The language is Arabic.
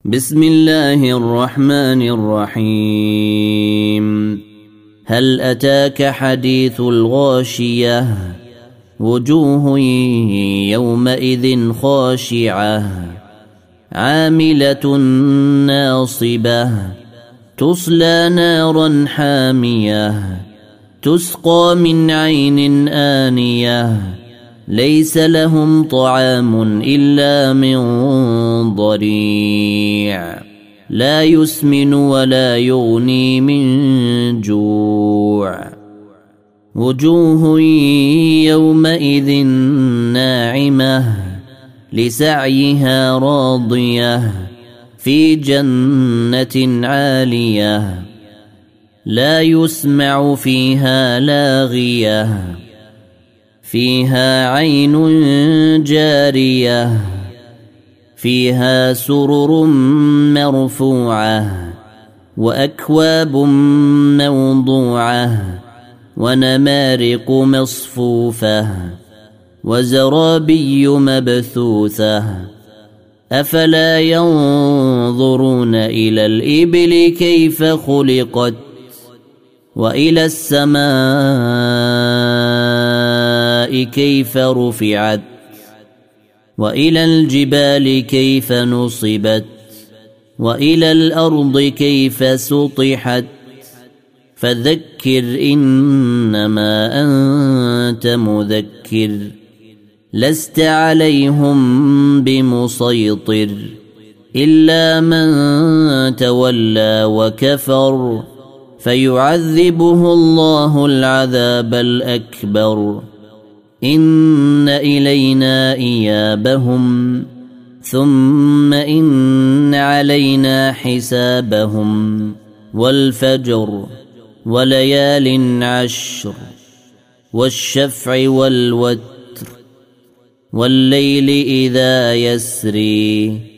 بسم الله الرحمن الرحيم. هل أتاك حديث الغاشية؟ وجوه يومئذ خاشعة عاملة ناصبة تصلى نارا حامية تسقى من عين آنية ليس لهم طعام إلا من ضريع لا يسمن ولا يغني من جوع. وجوه يومئذ ناعمة لسعيها راضية في جنة عالية لا يسمع فيها لاغية فيها عين جارية فيها سرر مرفوعة وأكواب موضوعة ونمارق مصفوفة وزرابي مبثوثة. أفلا ينظرون إلى الإبل كيف خلقت وإلى السماء كيف رفعت وإلى الجبال كيف نصبت وإلى الأرض كيف سطحت. فذكر إنما أنت مذكر لست عليهم بمسيطر إلا من تولى وكفر فيعذبه الله العذاب الأكبر. إن إلينا إيابهم ثم إن علينا حسابهم. والفجر وليال عشر والشفع والوتر والليل إذا يسري